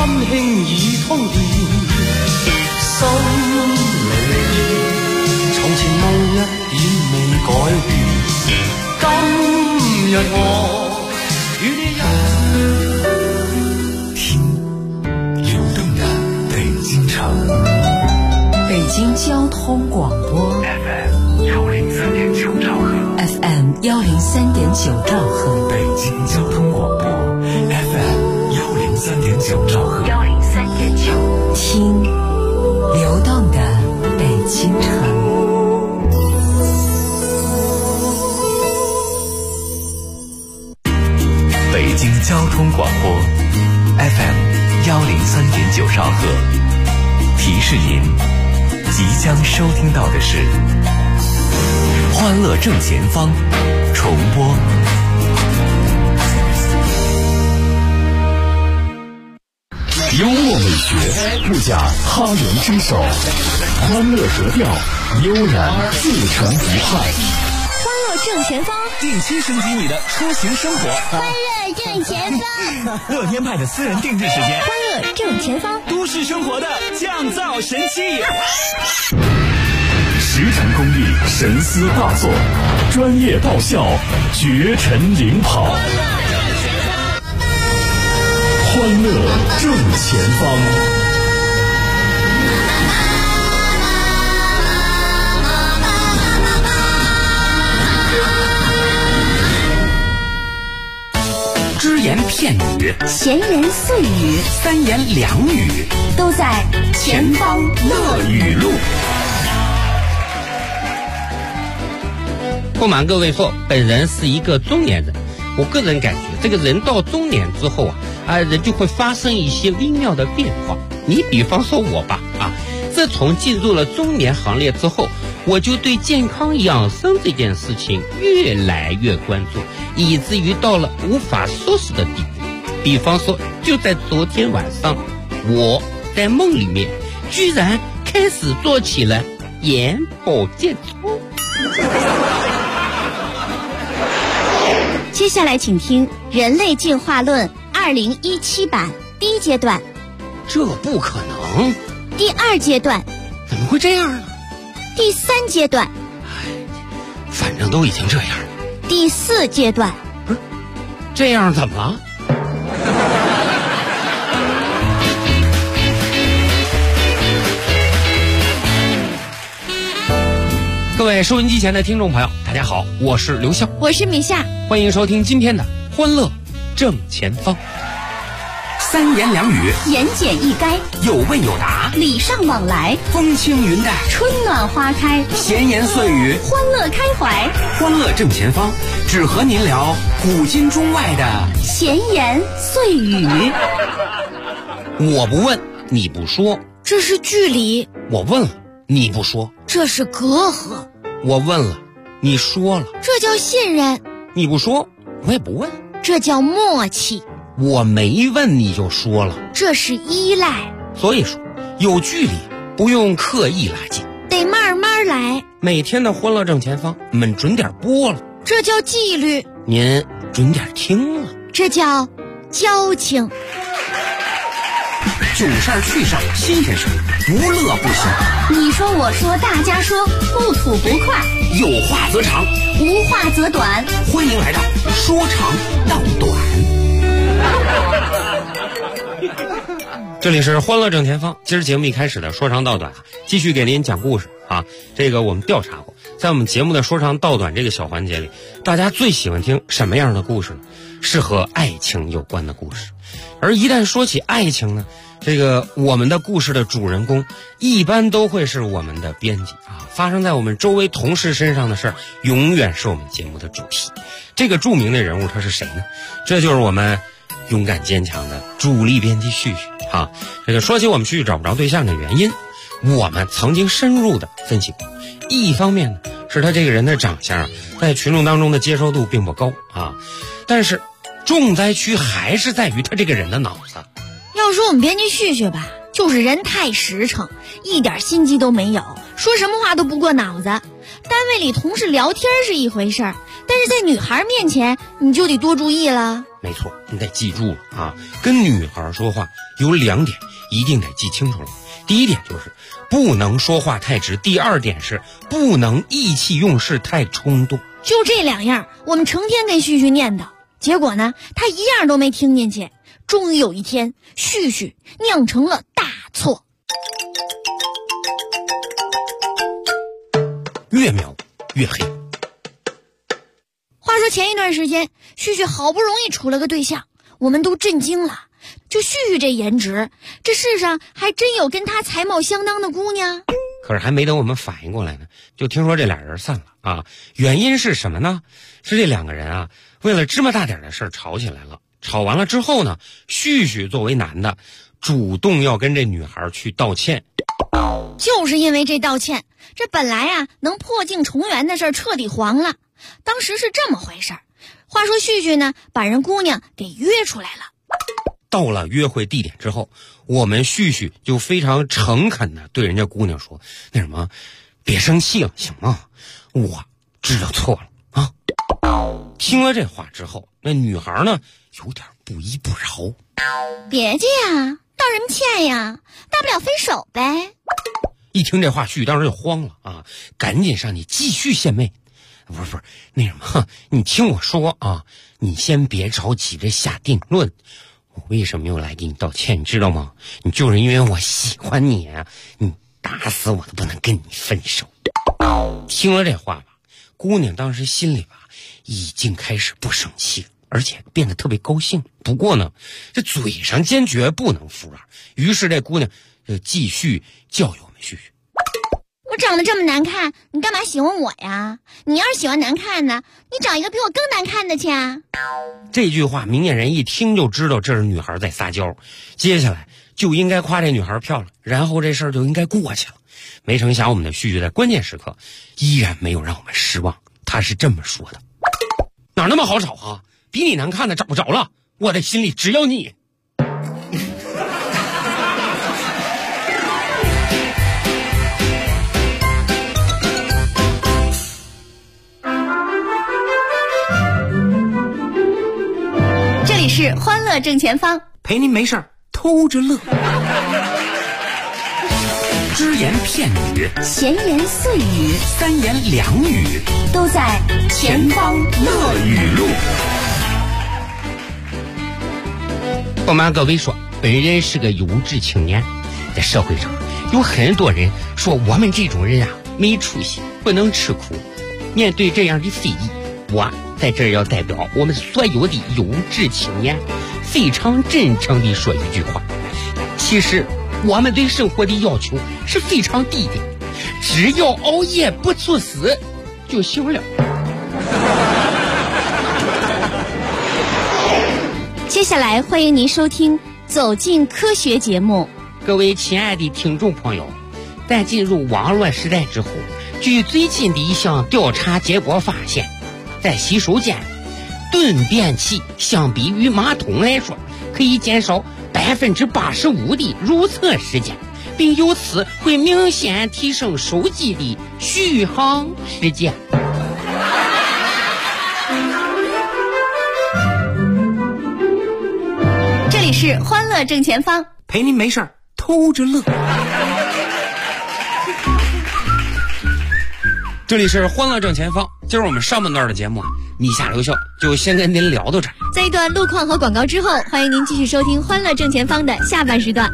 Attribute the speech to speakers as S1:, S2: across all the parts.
S1: 輕易通電，心裏從前夢一點未改變。今日我與你
S2: 聽流動的北京城，
S3: 北京交通廣播
S2: FM 103.9兆赫
S3: ，FM 103.9兆赫，
S2: 北京交通廣播 FM 103.9兆赫
S3: ，103.9，聽流動的北京城。
S2: 北京交通廣播 FM 103.9兆赫，提示您即將收聽到的是歡樂正前方重播。幽默美學，不假他人之手，歡樂格調，悠然自成一派。
S4: 歡樂正前方，
S5: 定期升級你的出行生活。
S4: 歡樂正前方，
S5: 樂天派的私人定制時間。
S4: 歡樂正前方，
S5: 都市生活的降噪神器。
S2: 實誠公益，神思大作，專業爆笑，絕塵領跑。歡樂正前方。
S5: 只言片語，
S4: 閒言碎語，
S5: 三言兩語，
S4: 都在前方樂語錄。
S6: 不瞒各位说，本人是一个中年人。我个人感觉，这个人到中年之后人就会发生一些微妙的变化。你比方说我吧，自从进入了中年行列之后，我就对健康养生这件事情越来越关注，以至于到了无法收拾的地步。比方说，就在昨天晚上，我在梦里面居然开始做起了眼保健操。
S4: 接下来请听《人类进化论》2017版第一阶段。
S6: 这不可能。
S4: 第二阶段。
S6: 怎么会这样呢？
S4: 第三阶段。
S6: 反正都已经这样了。
S4: 第四阶段。
S6: 不是，这样怎么了？各位收音机前的听众朋友，大家好，我是刘笑，
S4: 我是米夏，
S6: 欢迎收听今天的欢乐正前方。
S5: 三言两语，
S4: 言简意赅，
S5: 有问有答，
S4: 礼尚往来，
S5: 风轻云淡，
S4: 春暖花开，
S5: 闲言碎语，
S4: 欢乐开怀。
S5: 欢乐正前方，只和您聊古今中外的
S4: 闲言碎语。
S6: 我不问，你不说，
S4: 这是距离；
S6: 我问了，你不说，
S4: 这是隔阂；
S6: 我问了，你说了，
S4: 这叫信任；
S6: 你不说，我也不问，
S4: 这叫默契；
S6: 我没问你就说了，
S4: 这是依赖。
S6: 所以说，有距离不用刻意拉近，
S4: 得慢慢来。
S6: 每天的欢乐正前方，你们准点播了，
S4: 这叫纪律；
S6: 您准点听了，
S4: 这叫交情。
S5: 囧事儿趣事儿新鲜事儿，不乐不行。
S4: 你说我说大家说，不吐不快，
S5: 有话则长，
S4: 无话则短。
S5: 欢迎来到说长道短。
S6: 这里是欢乐正前方，今儿节目一开始的说长道短，继续给您讲故事啊。这个我们调查过，在我们节目的说长道短这个小环节里，大家最喜欢听什么样的故事呢？是和爱情有关的故事。而一旦说起爱情呢，这个我们的故事的主人公一般都会是我们的编辑啊，发生在我们周围同事身上的事儿，永远是我们节目的主题。这个著名的人物他是谁呢？这就是我们勇敢坚强的主力编辑旭旭啊。这个说起我们旭旭找不着对象的原因，我们曾经深入的分析过。一方面呢，是他这个人的长相在群众当中的接受度并不高啊，但是重灾区还是在于他这个人的脑子。
S4: 要说我们编辑旭旭吧，就是人太实诚，一点心机都没有，说什么话都不过脑子。单位里同事聊天是一回事儿， 但是在女孩面前你就得多注意了。
S6: 没错，你得记住了啊！跟女孩说话有2点一定得记清楚了。第一点就是不能说话太直，第2点是不能意气用事太冲动。
S4: 就这2样，我们成天跟旭旭念叨，结果呢，他一样都没听进去。终于有一天，旭旭酿成了大错。
S6: 越描越黑。
S4: 话说前一段时间，旭旭好不容易处了个对象，我们都震惊了。就旭旭这颜值，这世上还真有跟他才貌相当的姑娘。
S6: 可是还没等我们反应过来呢，就听说这俩人散了啊！原因是什么呢？是这2个人啊，为了芝麻大点的事吵起来了。吵完了之后呢，旭旭作为男的，主动要跟这女孩去道歉。
S4: 就是因为这道歉，这本来啊能破镜重圆的事儿彻底黄了。当时是这么回事儿。话说旭旭呢，把人姑娘给约出来了。
S6: 到了约会地点之后，我们旭旭就非常诚恳的对人家姑娘说：“那什么，别生气了，行吗？我知道错了啊。”听了这话之后，那女孩呢有点不依不饶。
S4: 别介呀，道什么歉呀？大不了分手呗。
S6: 一听这话，旭旭当时就慌了啊，赶紧上去继续献媚。不是，那什么，你听我说啊，你先别着急着下定论。我为什么又来给你道歉，你知道吗？你就是因为我喜欢你啊，你打死我都不能跟你分手。听了这话吧，姑娘当时心里吧已经开始不生气了，而且变得特别高兴。不过呢，这嘴上坚决不能服软，于是这姑娘就继续教育我们旭旭。
S4: 我长得这么难看，你干嘛喜欢我呀？你要是喜欢难看呢，你找一个比我更难看的去啊！
S6: 这句话明眼人一听就知道这是女孩在撒娇，接下来就应该夸这女孩漂亮，然后这事儿就应该过去了。没成想我们的旭旭在关键时刻依然没有让我们失望，他是这么说的：哪那么好找啊？比你难看的找不着了，我的心里只有你。
S4: 这里是欢乐正前方，
S5: 陪您没事儿偷着乐。只言片语，
S4: 闲言碎语，
S5: 三言两语，
S4: 都在前方乐语录。
S6: 不瞒各位说，本人是个优质青年，在社会上有很多人说我们这种人啊没出息，不能吃苦。面对这样的非议，我在这儿要代表我们所有的优质青年，非常真诚地说一句话：其实我们对生活的要求是非常低的，只要熬夜不猝死就行了。
S4: 接下来欢迎您收听《走进科学》节目。
S6: 各位亲爱的听众朋友，在进入网络时代之后，据最近的一项调查结果发现，在洗手间，顿便器相比于马桶来说，可以减少85%的如厕时间，并由此会明显提升手机的续航时间。
S4: 这里是欢乐正前方，
S5: 陪您没事儿偷着乐。
S6: 这里是欢乐正前方，今儿我们上半段的节目啊，你下留笑就先跟您聊到这儿。
S4: 在一段路况和广告之后，欢迎您继续收听欢乐正前方的下半时段。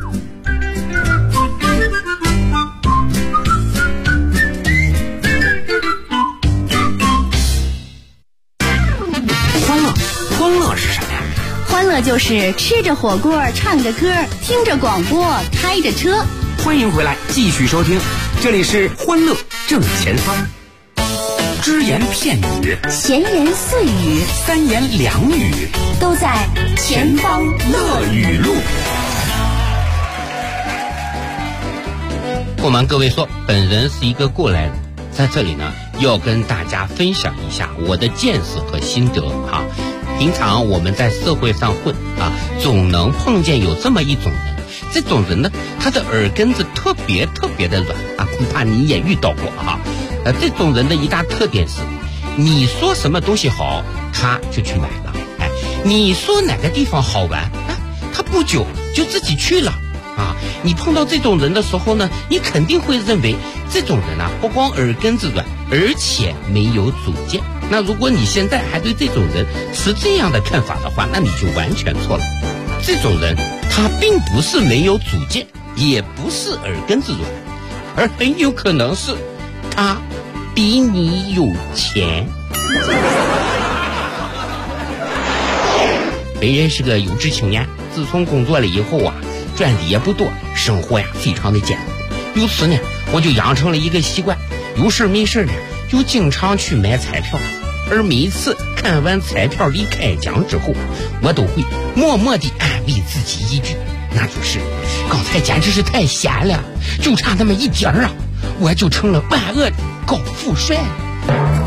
S5: 欢乐是什么呀？
S4: 欢乐就是吃着火锅，唱着歌，听着广播，开着车。
S5: 欢迎回来，继续收听，这里是欢乐正前方。只言片语，
S4: 闲言碎语，
S5: 三言两语，
S4: 都在前方
S5: 乐语录。
S6: 不瞒各位说，本人是一个过来人，在这里呢要跟大家分享一下我的见识和心得啊。平常我们在社会上混啊，总能碰见有这么一种人，这种人呢，他的耳根子特别的软啊，恐怕你也遇到过啊。这种人的一大特点是，
S7: 你说什么东西好，他就去买了。哎，你说哪个地方好玩，啊，他不久就自己去了。啊，你碰到这种人的时候呢，你肯定会认为这种人啊，不光耳根子软，而且没有主见。那如果你现在还对这种人持这样的看法的话，那你就完全错了。这种人他并不是没有主见，也不是耳根子软，而很有可能是他比你有钱。本人是个有志青年，自从工作了以后啊，赚的也不多，生活呀非常的艰苦。由此呢，我就养成了一个习惯，有事没事呢，就经常去买彩票。而每一次看完彩票里开奖之后，我都会默默地安慰自己一句，那就是刚才简直是太闲了，就差那么一点啊，我就成了万恶的高富帅了。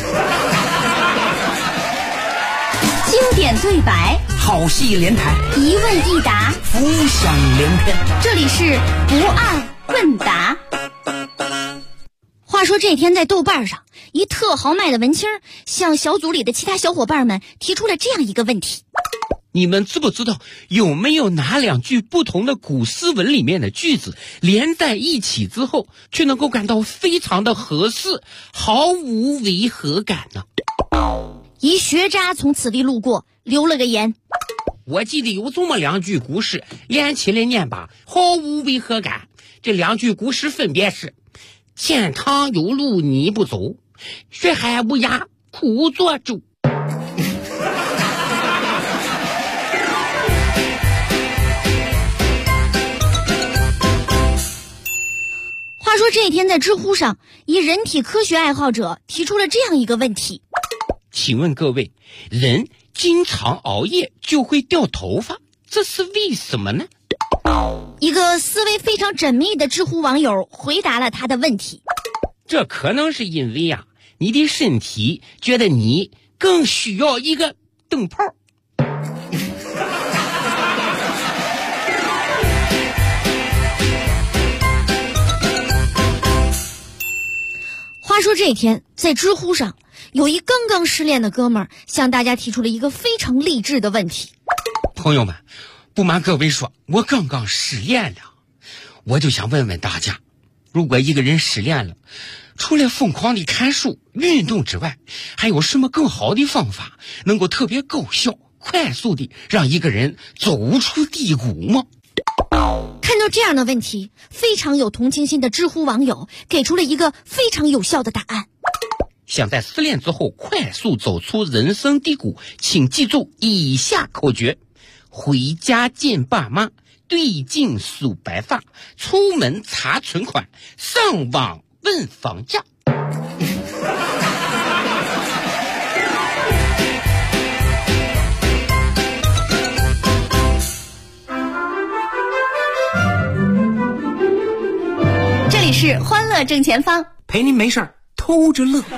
S3: 经典对白，
S5: 好戏连台，
S3: 一问一答，
S5: 浮想联翩。
S3: 这里是不二问答。
S4: 话说这天在豆瓣上，一特豪迈的文青向小组里的其他小伙伴们提出了这样一个问题：
S7: 你们知不知道有没有哪两句不同的古诗文里面的句子连在一起之后，却能够感到非常的合适，毫无违和感呢？
S4: 一学渣从此地路过，留了个言：
S7: 我记得有这么两句古诗，连起来念吧，毫无违和感。这两句古诗分别是：天堂有路你不走，学海无涯苦作舟。
S4: 话说这天在知乎上，一人体科学爱好者提出了这样一个问题：
S7: 请问各位，人经常熬夜就会掉头发，这是为什么呢？
S4: 一个思维非常缜密的知乎网友回答了他的问题：
S7: 这可能是因为啊，你的身体觉得你更需要一个灯泡。
S4: 话说这天在知乎上，有一刚刚失恋的哥们儿向大家提出了一个非常励志的问题：
S7: 朋友们，不瞒各位说，我刚刚失恋了，我就想问问大家，如果一个人失恋了，除了疯狂的看书、运动之外，还有什么更好的方法能够特别高效、快速的让一个人走出低谷吗？
S4: 看到这样的问题，非常有同情心的知乎网友给出了一个非常有效的答案：
S7: 想在失恋之后快速走出人生低谷，请记住以下口诀：回家见爸妈，对镜梳白发，出门查存款，上网问房价。
S3: 这里是欢乐正前方，
S5: 陪您没事儿偷着乐。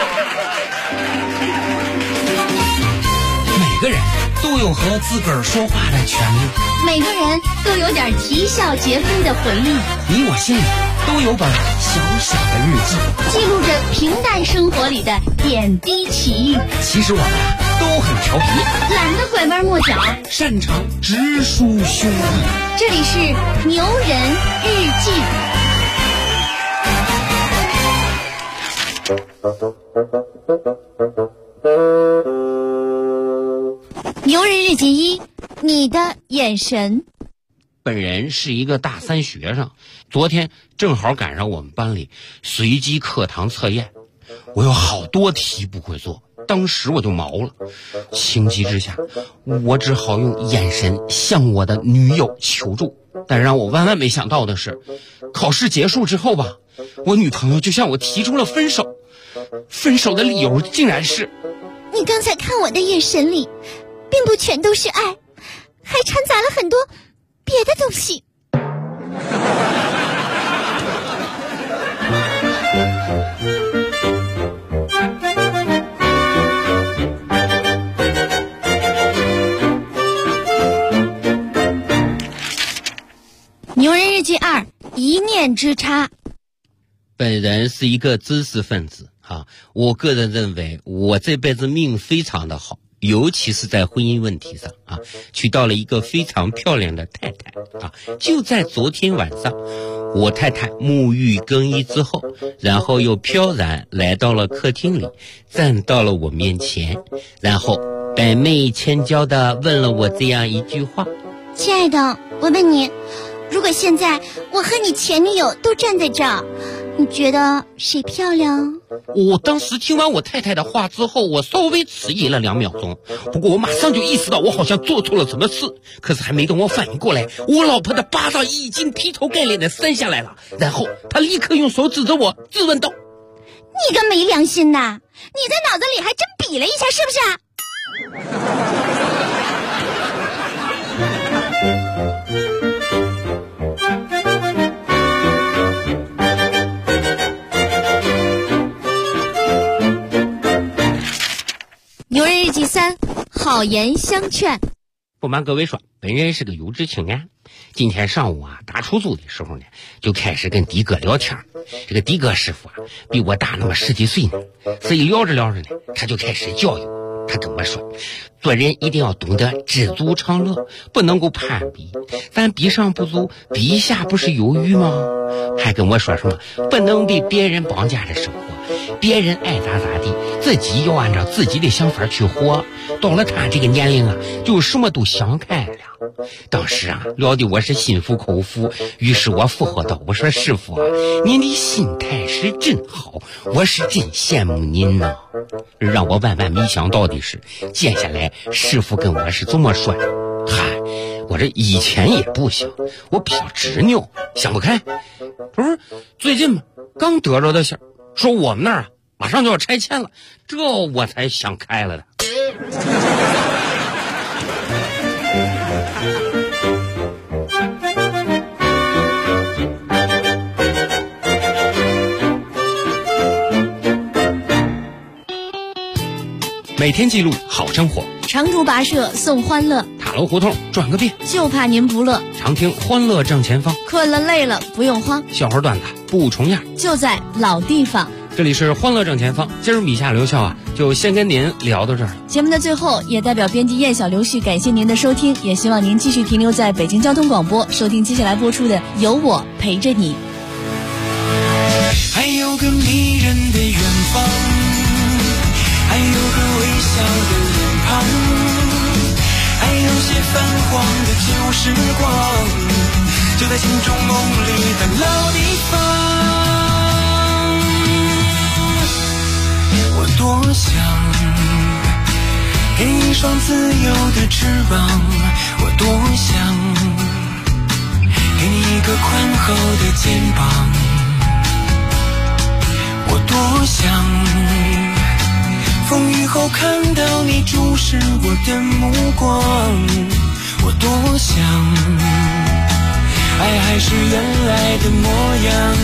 S5: 每个人都有和自个儿说话的权利，
S3: 每个人都有点啼笑皆非的回忆，
S5: 你我心里都有本小小的日记，
S3: 记录着平淡生活里的点滴奇遇。
S5: 其实我们都很调皮，
S3: 懒得拐弯抹角，
S5: 擅长直抒胸臆。
S3: 这里是牛人日记。
S4: 牛人日记一，你的眼神。
S7: 本人是一个大三学生，昨天正好赶上我们班里随机课堂测验，我有好多题不会做，当时我就毛了。情急之下，我只好用眼神向我的女友求助。但让我万万没想到的是，考试结束之后吧，我女朋友就向我提出了分手。分手的理由竟然是：
S4: 你刚才看我的眼神里，并不全都是爱，还掺杂了很多别的东西。牛人日记二，一念之差。
S7: 本人是一个知识分子我个人认为我这辈子命非常的好，尤其是在婚姻问题上娶到了一个非常漂亮的太太就在昨天晚上，我太太沐浴更衣之后，然后又飘然来到了客厅里，站到了我面前，然后百媚千娇的问了我这样一句话：
S4: 亲爱的，我问你，如果现在我和你前女友都站在这儿，你觉得谁漂亮？
S7: 我当时听完我太太的话之后，我稍微迟疑了2秒钟，不过我马上就意识到我好像做错了什么事。可是还没等我反应过来，我老婆的巴掌已经劈头盖脸的扇下来了，然后她立刻用手指着我质问道：
S4: 你个没良心的，你在脑子里还真比了一下是不是？牛人日记3，好言相劝。
S7: 不瞒各位说，本人是个有志青年。今天上午打出租的时候呢，就开始跟的哥聊天。这个的哥师傅比我大那么10几岁呢，所以聊着聊着呢，他就开始教育我。他跟我说，做人一定要懂得知足常乐，不能够攀比。咱比上不足，比下不是有余吗？还跟我说什么不能被别人绑架着生活，别人爱咋咋地，自己要按照自己的想法去活。到了他这个年龄就什么都想开了。当时聊得我是心服口服，于是我附和道：我说师傅您的心态是真好，我是真羡慕您呐。让我万万没想到的是，接下来师傅跟我是这么说的：嗨，我这以前也不行，我比较执拗，想不开。不是最近嘛，刚得着的信儿说我们那儿马上就要拆迁了，这我才想开了的。
S6: 每天记录好生活，
S4: 长途跋涉送欢乐，
S6: 塔楼胡同转个遍，
S4: 就怕您不乐。
S6: 常听欢乐正前方，
S4: 困了累了不用慌，
S6: 笑话段子不重样，
S4: 就在老地方。
S6: 这里是欢乐正前方，今儿米夏刘笑就先跟您聊到这儿了。
S4: 节目的最后，也代表编辑燕小刘旭感谢您的收听，也希望您继续停留在北京交通广播，收听接下来播出的《有我陪着你》。
S1: 还有个迷人的远方，还有个微笑的脸庞，还有些泛黄的旧时光，就在心中梦里的老地方。我多想给你一双自由的翅膀，我多想给你一个宽厚的肩膀，我多想风雨后看到你注视我的目光，我多想爱还是原来的模样，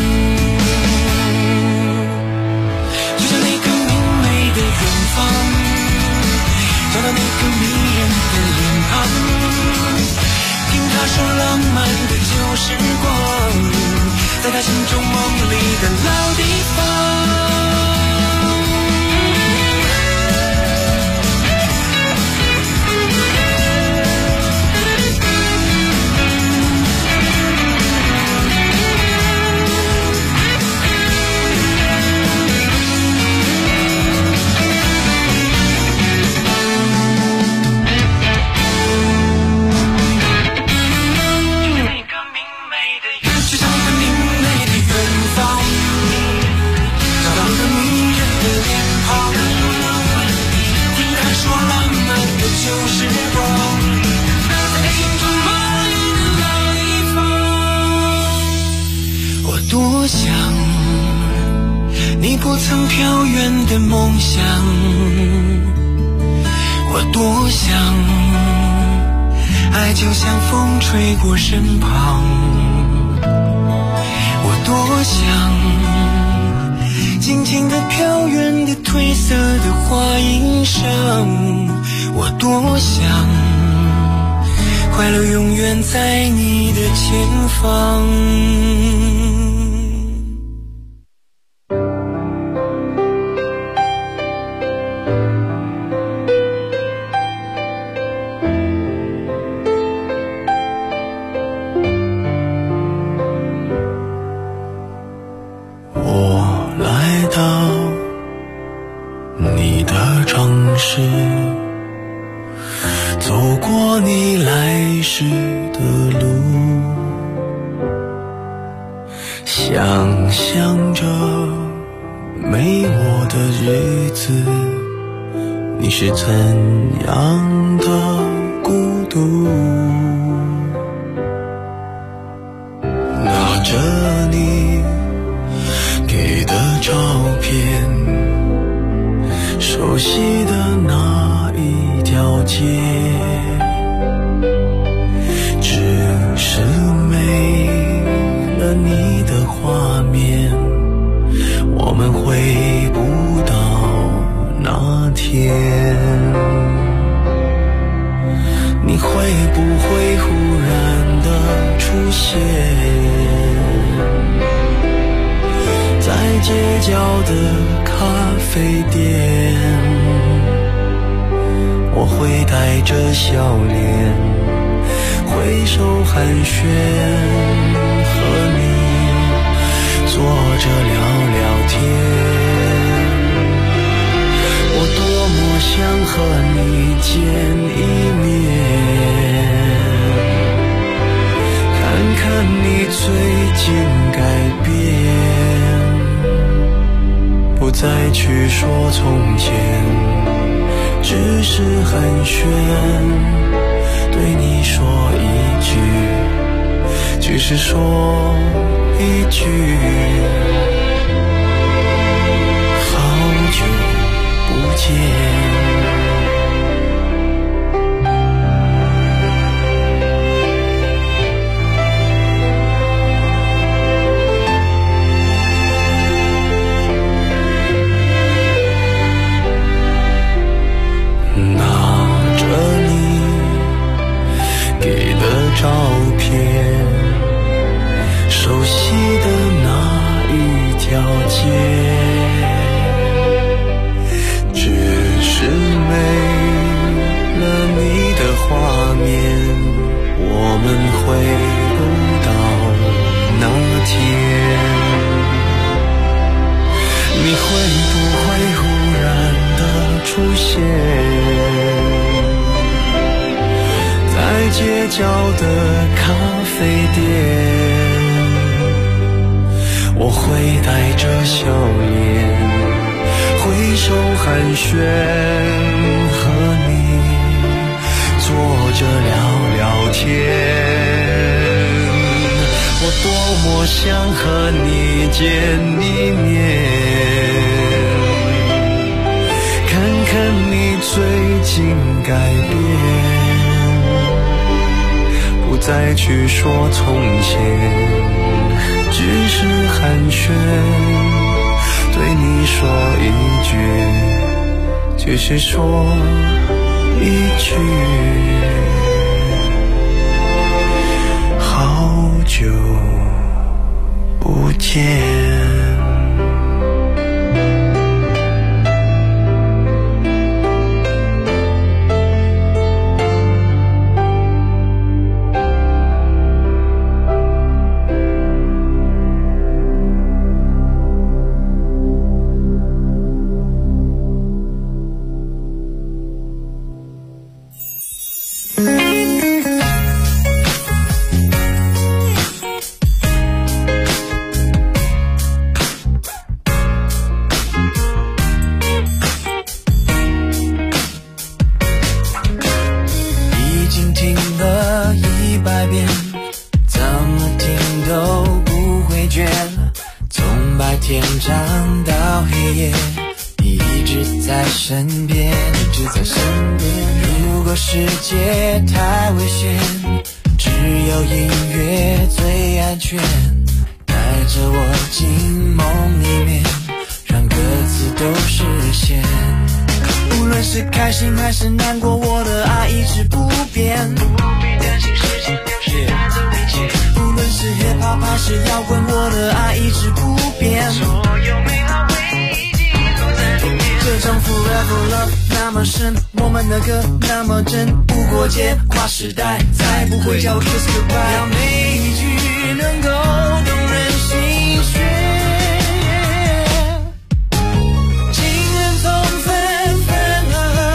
S1: 就像那个明媚的远方，找到那个迷人的脸庞，听他说浪漫的旧时光，在他心中梦里的老地方。多想你不曾飘远的梦想，我多想爱就像风吹过身旁，我多想静静地飘远的褪色的花衣裳，我多想快乐永远在你的前方。 事，走过你来时的路，想象着没我的日子，你是怎样的孤独。拿着你给的照片，熟悉的那一条街，只是没了你的画面，我们回不到那天。你会不会忽然的出现在街角的咖啡店？我会带着笑脸挥手寒暄，和你坐着聊聊天。我多么想和你见一面，看看你最近改变，不再去说从前，只是寒暄，对你说一句，只是说一句，好久不见。照片，熟悉的那一条街，只是没了你的画面，我们回不到那天。你会不会忽然的出现在街角的咖啡店？我会带着笑脸挥手寒暄，和你坐着聊聊天。我多么想和你见一面，看看你最近改变，不再去说从前，只是寒暄，对你说一句，只是说一句，好久不见。世界太危险，只有音乐最安全，带着我进梦里面，让歌词都实现。无论是开心还是难过，我的爱一直不变，不必担心时间流逝带走一切。无论是 hip hop 还是摇滚，我的爱一直不变，所有美好回忆记录在里面。这种 forever love 那么深，我们的歌那么真，无国界跨时代，再不会叫 kiss goodbye。要每一句能够动人心弦，情人从分分合合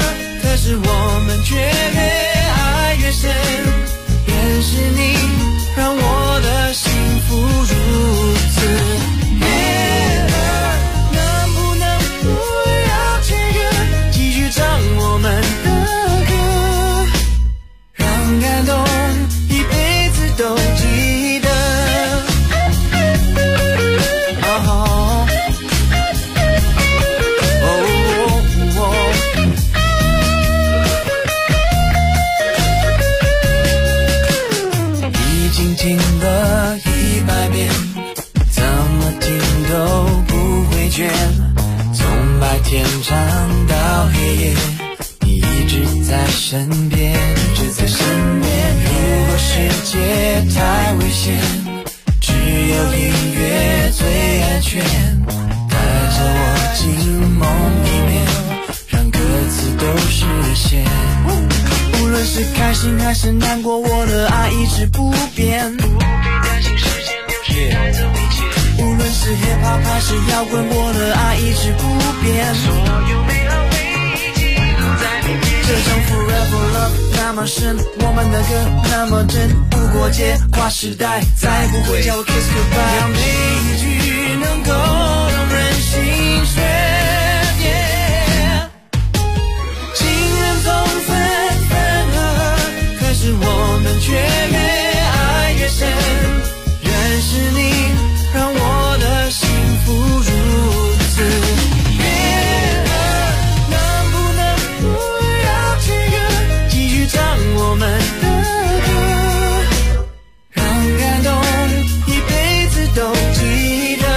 S1: 在身边，就在身边。如果世界太危险，只有音乐最安全，带着我进梦里面，让歌词都实现。无论是开心还是难过，我的爱一直不变，不必担心时间流逝带走一切。无论是 hip hop 还是摇滚，我的爱一直不变，所有美好回忆记录在里面。这种 forever love 那么深，我们的歌那么真，不过界跨时代，再不会叫我 kiss goodbye， 让每一句能够让人心碎。情人总分合，可是我们却越爱越深。认识你，让我的幸福如此悦耳。能不能不要这个，继续唱我们的歌，让感动一辈子都记得。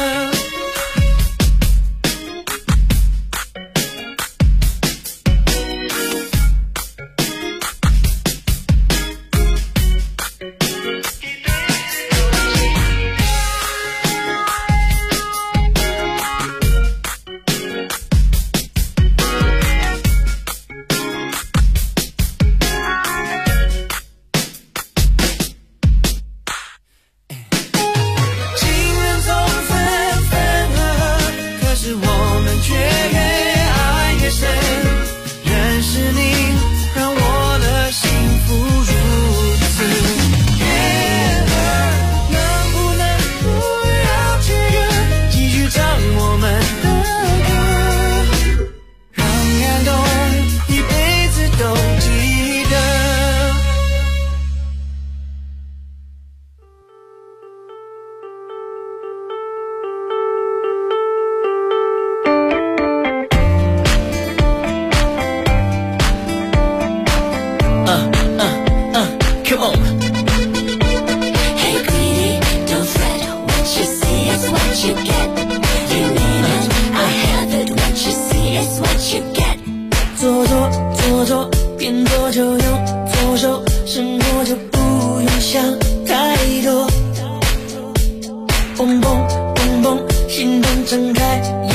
S1: 边做就用左手，生活就不用想太多。蹦蹦蹦蹦，心动睁开。